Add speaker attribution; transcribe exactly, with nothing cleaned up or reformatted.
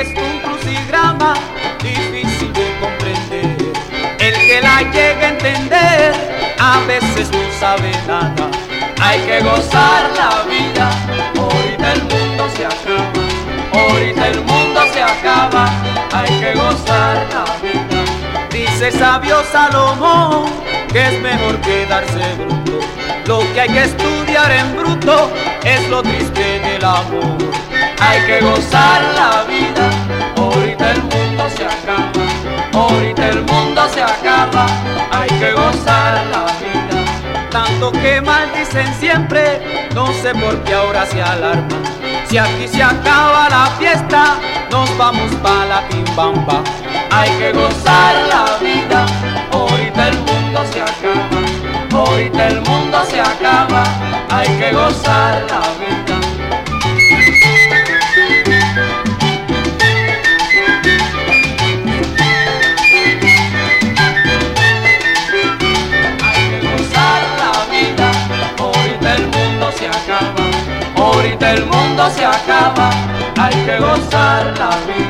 Speaker 1: es un crucigrama difícil de comprender. El que la llegue a entender a veces no sabe nada. Hay que gozar la vida, ahorita el mundo se acaba, ahorita el mundo se acaba, hay que gozar la vida. Dice sabio Salomón que es mejor quedarse bruto. Lo que hay que estudiar en bruto es lo triste del amor. Hay que gozar la vida, ahorita el mundo se acaba, ahorita el mundo se acaba, hay que gozar la vida. Tanto que maldicen siempre, no sé por qué ahora se alarman. Si aquí se acaba la fiesta, nos vamos pa' la quimbamba. Hay que gozar la vida, ahorita el mundo se acaba, ahorita el mundo se acaba, hay que gozar la vida. Ahorita el mundo se acaba, hay que gozar la vida.